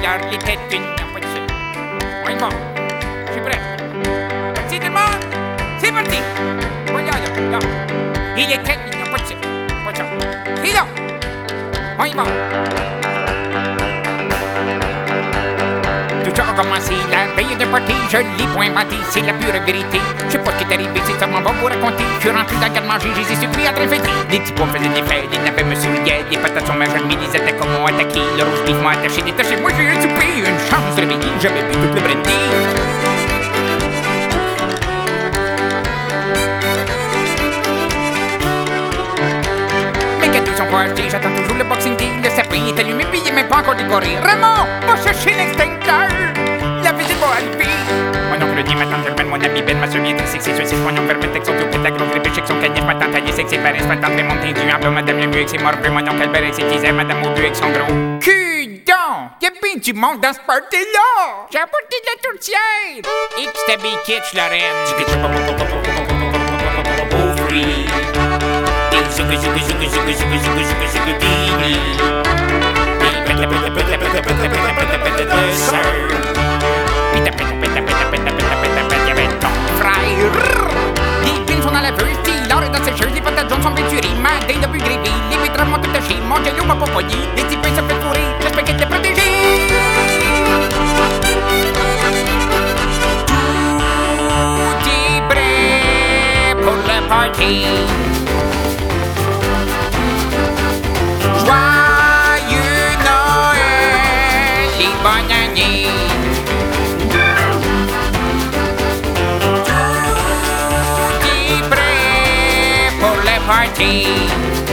alors il était une... Pas de suite. Oui, bon. Je suis prêt. Parti tout le monde? C'est parti. Voilà, là. Il était... Pas de suite. Pas de suite. Et là. Oui, bon. Tout ça a commencé la veille de party, je l'ai point menti, c'est la pure vérité. Je sais pas ce qui est arrivé, c'est sûrement pas vous raconter. Je suis rentré dans le garde-manger, j'ai surpris à tréféter. Les petits pois me faisaient des fêtes, les navets me souriaient, les patates sur ma jambe, ils étaient comme m'ont attaqué. Le rouge beef m'a attaché, détaché, moi j'ai un souper, une chance de réveiller, j'avais bu tout le brandy. Mes gâteaux sont pas achetés, j'attends toujours le Boxing Day. Le sapin est allumé, puis il est même pas encore décoré. Raymond, va chercher l'extincteur. La visite va arriver. Mon oncle dit, ma tante Germaine, mon ami Ben, ma soeur bien très sexy, c'est mon oncle Vermette, texte, tout la grosse répéché, son canif, ma tante Agnès, c'est Paris, ma tante Raymond, induable, madame Lemuc, c'est morbleu, mon oncle Albert, c'est Isère, madame Aubu, avec son gros cul donc. Y'a bien du monde dans ce party-là. J'ai apporté de la tourtière. XTB Kitsch, la reine. Ouvri. Et zouk, bini. Les pins sont dans la veuse, l'or est dans ses cheveux, les patates jaunes sont vêturies, ma dinde a bu grévé, les betteraves m'ont tout taché, mon jello m'a pas poigné, les petits pains se fait fourrer, j'espère qu'elle était protégée. Tout est prêt pour le party. Joyeux Noël et bonne année. Party.